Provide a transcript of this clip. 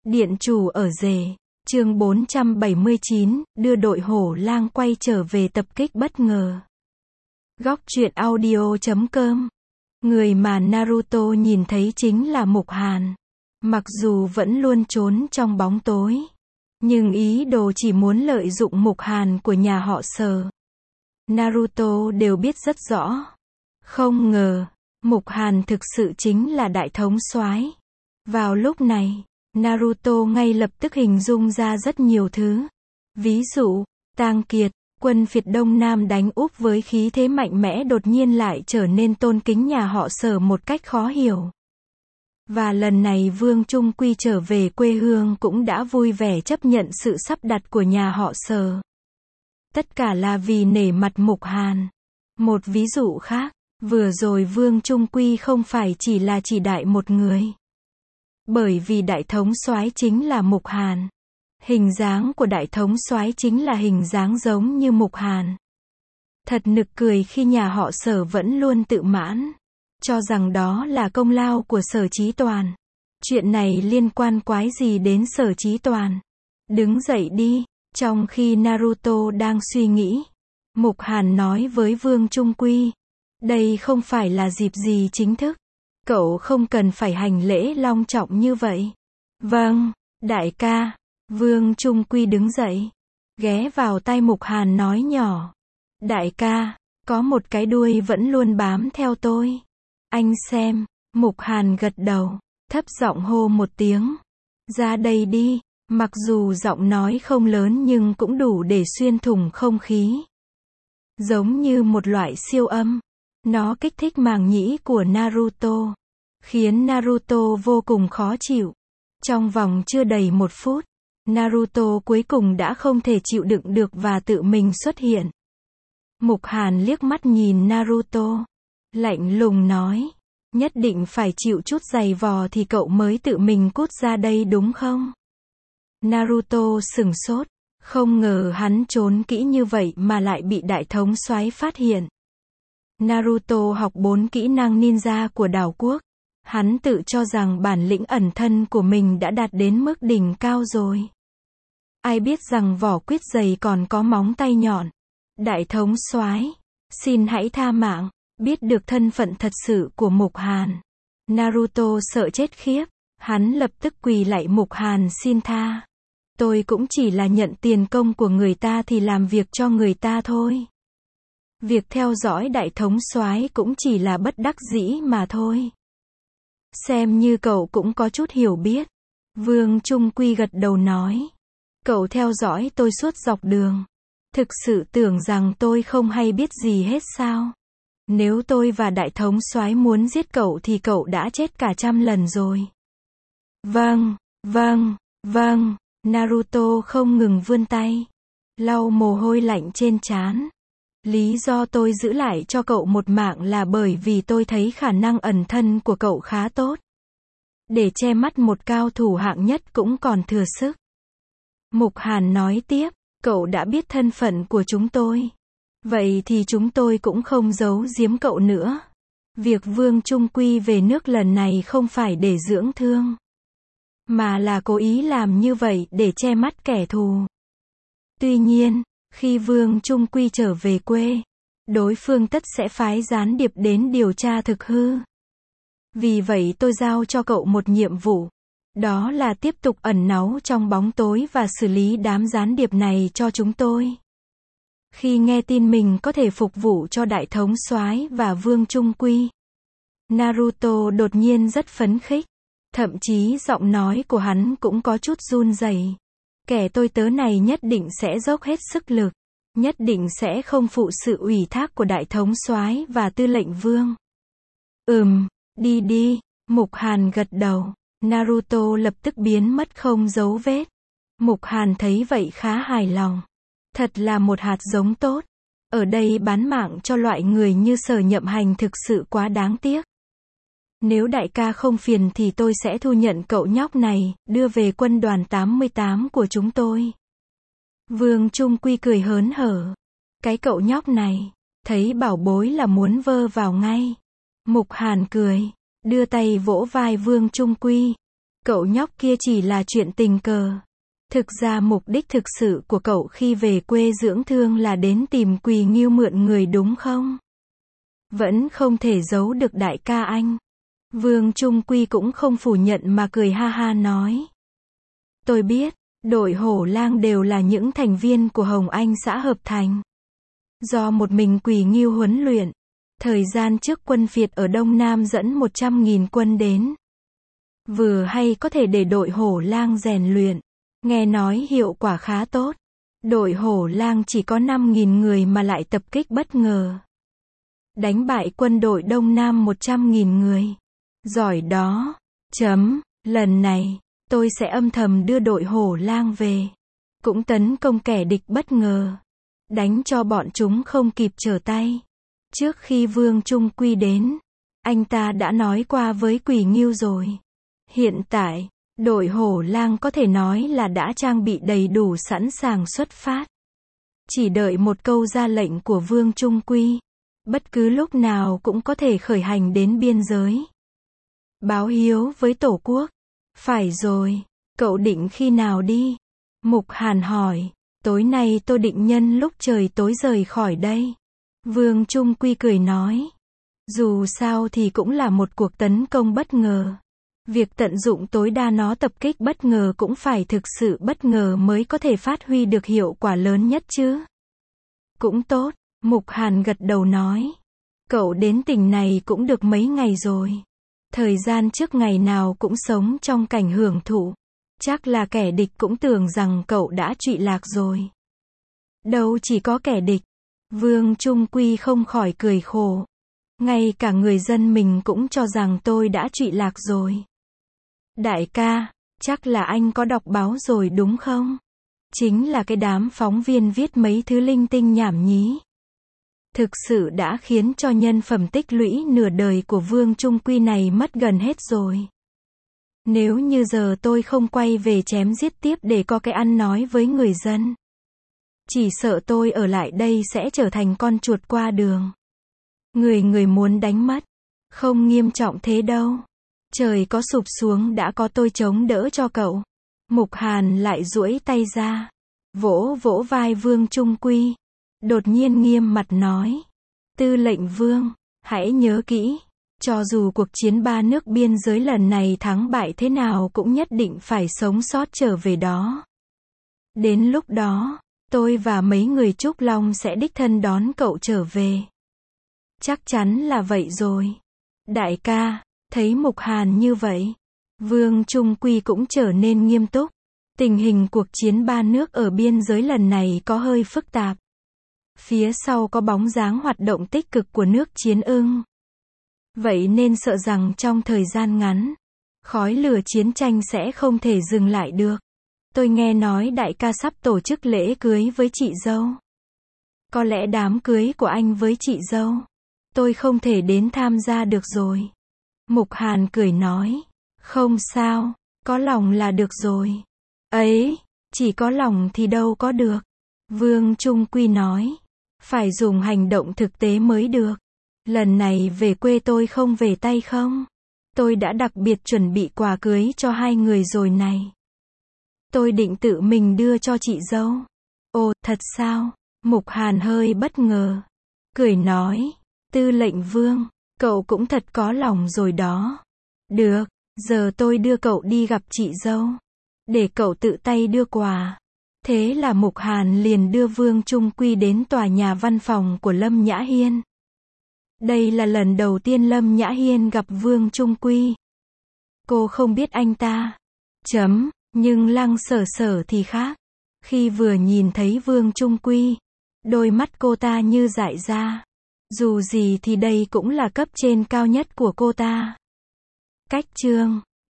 Điện chủ ở rể. Chương 479, đưa đội hổ lang quay trở về tập kích bất ngờ. Góc truyện audio.com. Người mà Naruto nhìn thấy chính là Mục Hàn. Mặc dù vẫn luôn trốn trong bóng tối, nhưng ý đồ chỉ muốn lợi dụng Mục Hàn của nhà họ Sở, Naruto đều biết rất rõ. Không ngờ, Mục Hàn thực sự chính là đại thống soái. Vào lúc này, Naruto ngay lập tức hình dung ra rất nhiều thứ. Ví dụ, Tang Kiệt, quân phiệt Đông Nam đánh úp với khí thế mạnh mẽ đột nhiên lại trở nên tôn kính nhà họ Sở một cách khó hiểu. Và lần này Vương Trung Quy trở về quê hương cũng đã vui vẻ chấp nhận sự sắp đặt của nhà họ Sở. Tất cả là vì nể mặt Mục Hàn. Một ví dụ khác, vừa rồi Vương Trung Quy không phải chỉ là chỉ đại một người. Bởi vì đại thống soái chính là Mục Hàn. Hình dáng của đại thống soái chính là hình dáng giống như Mục Hàn. Thật nực cười khi nhà họ Sở vẫn luôn tự mãn, cho rằng đó là công lao của Sở Chí Toàn. Chuyện này liên quan quái gì đến Sở Chí Toàn? Đứng dậy đi. Trong khi Naruto đang suy nghĩ, Mục Hàn nói với Vương Trung Quy, đây không phải là dịp gì chính thức. Cậu không cần phải hành lễ long trọng như vậy. Vâng, đại ca. Vương Trung Quy đứng dậy, ghé vào tai Mục Hàn nói nhỏ. Đại ca, có một cái đuôi vẫn luôn bám theo tôi. Anh xem. Mục Hàn gật đầu, thấp giọng hô một tiếng. Ra đây đi. Mặc dù giọng nói không lớn nhưng cũng đủ để xuyên thủng không khí. Giống như một loại siêu âm. Nó kích thích màng nhĩ của Naruto, khiến Naruto vô cùng khó chịu. Trong vòng chưa đầy 1 phút, Naruto cuối cùng đã không thể chịu đựng được và tự mình xuất hiện. Mục Hàn liếc mắt nhìn Naruto, lạnh lùng nói, nhất định phải chịu chút giày vò thì cậu mới tự mình cút ra đây đúng không? Naruto sửng sốt, không ngờ hắn trốn kỹ như vậy mà lại bị đại thống soái phát hiện. Naruto học 4 kỹ năng ninja của đảo quốc. Hắn tự cho rằng bản lĩnh ẩn thân của mình đã đạt đến mức đỉnh cao rồi. Ai biết rằng vỏ quýt dày còn có móng tay nhọn. Đại thống soái, xin hãy tha mạng. Biết được thân phận thật sự của Mục Hàn, Naruto sợ chết khiếp. Hắn lập tức quỳ lạy Mục Hàn xin tha. Tôi cũng chỉ là nhận tiền công của người ta thì làm việc cho người ta thôi. Việc theo dõi đại thống soái cũng chỉ là bất đắc dĩ mà thôi. Xem như cậu cũng có chút hiểu biết. Vương Trung Quy gật đầu nói. Cậu theo dõi tôi suốt dọc đường. Thực sự tưởng rằng tôi không hay biết gì hết sao? Nếu tôi và đại thống soái muốn giết cậu thì cậu đã chết cả 100 lần rồi. Vâng, vâng, vâng. Naruto không ngừng vươn tay, lau mồ hôi lạnh trên trán. Lý do tôi giữ lại cho cậu một mạng là bởi vì tôi thấy khả năng ẩn thân của cậu khá tốt. Để che mắt một cao thủ hạng nhất cũng còn thừa sức. Mục Hàn nói tiếp, cậu đã biết thân phận của chúng tôi. Vậy thì chúng tôi cũng không giấu giếm cậu nữa. Việc Vương Trung Quy về nước lần này không phải để dưỡng thương, mà là cố ý làm như vậy để che mắt kẻ thù. Tuy nhiên, khi Vương Trung Quy trở về quê, đối phương tất sẽ phái gián điệp đến điều tra thực hư. Vì vậy tôi giao cho cậu một nhiệm vụ. Đó là tiếp tục ẩn náu trong bóng tối và xử lý đám gián điệp này cho chúng tôi. Khi nghe tin mình có thể phục vụ cho đại thống soái và Vương Trung Quy, Naruto đột nhiên rất phấn khích. Thậm chí giọng nói của hắn cũng có chút run rẩy. Kẻ tôi tớ này nhất định sẽ dốc hết sức lực, nhất định sẽ không phụ sự ủy thác của đại thống soái và tư lệnh Vương. Đi đi. Mục Hàn gật đầu. Naruto lập tức biến mất không dấu vết. Mục Hàn thấy vậy khá hài lòng. Thật là một hạt giống tốt. Ở đây bán mạng cho loại người như Sở Nhậm Hành thực sự quá đáng tiếc. Nếu đại ca không phiền thì tôi sẽ thu nhận cậu nhóc này, đưa về quân đoàn 88 của chúng tôi. Vương Trung Quy cười hớn hở. Cái cậu nhóc này, thấy bảo bối là muốn vơ vào ngay. Mục Hàn cười, đưa tay vỗ vai Vương Trung Quy. Cậu nhóc kia chỉ là chuyện tình cờ. Thực ra mục đích thực sự của cậu khi về quê dưỡng thương là đến tìm Quỳ Ngưu mượn người đúng không? Vẫn không thể giấu được đại ca anh. Vương Trung Quy cũng không phủ nhận mà cười ha ha nói. Tôi biết, đội Hổ Lang đều là những thành viên của Hồng Anh xã hợp thành. Do một mình Quỳ Ngưu huấn luyện. Thời gian trước quân phiệt ở Đông Nam dẫn 100.000 quân đến. Vừa hay có thể để đội Hổ Lang rèn luyện. Nghe nói hiệu quả khá tốt. Đội Hổ Lang chỉ có 5.000 người mà lại tập kích bất ngờ. Đánh bại quân đội Đông Nam 100.000 người. Giỏi đó. Lần này, tôi sẽ âm thầm đưa đội Hổ Lang về. Cũng tấn công kẻ địch bất ngờ. Đánh cho bọn chúng không kịp trở tay. Trước khi Vương Trung Quy đến, anh ta đã nói qua với Quỳ Ngưu rồi. Hiện tại, đội Hổ Lang có thể nói là đã trang bị đầy đủ sẵn sàng xuất phát. Chỉ đợi một câu ra lệnh của Vương Trung Quy. Bất cứ lúc nào cũng có thể khởi hành đến biên giới. Báo hiếu với Tổ quốc. Phải rồi, cậu định khi nào đi? Mục Hàn hỏi. Tối nay tôi định nhân lúc trời tối rời khỏi đây. Vương Trung Quy cười nói. Dù sao thì cũng là một cuộc tấn công bất ngờ. Việc tận dụng tối đa nó tập kích bất ngờ cũng phải thực sự bất ngờ mới có thể phát huy được hiệu quả lớn nhất chứ. Cũng tốt, Mục Hàn gật đầu nói. Cậu đến tỉnh này cũng được mấy ngày rồi. Thời gian trước ngày nào cũng sống trong cảnh hưởng thụ. Chắc là kẻ địch cũng tưởng rằng cậu đã trụy lạc rồi. Đâu chỉ có kẻ địch. Vương Trung Quy không khỏi cười khổ. Ngay cả người dân mình cũng cho rằng tôi đã trụy lạc rồi. Đại ca, chắc là anh có đọc báo rồi đúng không? Chính là cái đám phóng viên viết mấy thứ linh tinh nhảm nhí. Thực sự đã khiến cho nhân phẩm tích lũy nửa đời của Vương Trung Quy này mất gần hết rồi. Nếu như giờ tôi không quay về chém giết tiếp để có cái ăn nói với người dân. Chỉ sợ tôi ở lại đây sẽ trở thành con chuột qua đường. Người muốn đánh mất. Không nghiêm trọng thế đâu. Trời có sụp xuống đã có tôi chống đỡ cho cậu. Mục Hàn lại duỗi tay ra. Vỗ vỗ vai Vương Trung Quy. Đột nhiên nghiêm mặt nói. Tư lệnh Vương, hãy nhớ kỹ. Cho dù cuộc chiến 3 nước biên giới lần này thắng bại thế nào cũng nhất định phải sống sót trở về đó. Đến lúc đó, tôi và mấy người Trúc Long sẽ đích thân đón cậu trở về. Chắc chắn là vậy rồi. Đại ca, thấy Mục Hàn như vậy, Vương Trung Quy cũng trở nên nghiêm túc. Tình hình cuộc chiến 3 nước ở biên giới lần này có hơi phức tạp. Phía sau có bóng dáng hoạt động tích cực của nước Chiến Ưng. Vậy nên sợ rằng trong thời gian ngắn, khói lửa chiến tranh sẽ không thể dừng lại được. Tôi nghe nói đại ca sắp tổ chức lễ cưới với chị dâu. Có lẽ đám cưới của anh với chị dâu, tôi không thể đến tham gia được rồi. Mục Hàn cười nói. Không sao, có lòng là được rồi. Ấy, chỉ có lòng thì đâu có được. Vương Trung Quy nói. Phải dùng hành động thực tế mới được. Lần này về quê tôi không về tay không. Tôi đã đặc biệt chuẩn bị quà cưới cho hai người rồi này. Tôi định tự mình đưa cho chị dâu. Ồ, thật sao? Mục Hàn hơi bất ngờ. Cười nói. Tư lệnh Vương, cậu cũng thật có lòng rồi đó. Được, giờ tôi đưa cậu đi gặp chị dâu. Để cậu tự tay đưa quà. Thế là Mục Hàn liền đưa Vương Trung Quy đến tòa nhà văn phòng của Lâm Nhã Hiên. Đây là lần đầu tiên Lâm Nhã Hiên gặp Vương Trung Quy. Cô không biết anh ta. Nhưng Lăng Sở Sở thì khác. Khi vừa nhìn thấy Vương Trung Quy, đôi mắt cô ta như dại ra. Dù gì thì đây cũng là cấp trên cao nhất của cô ta. Cách chương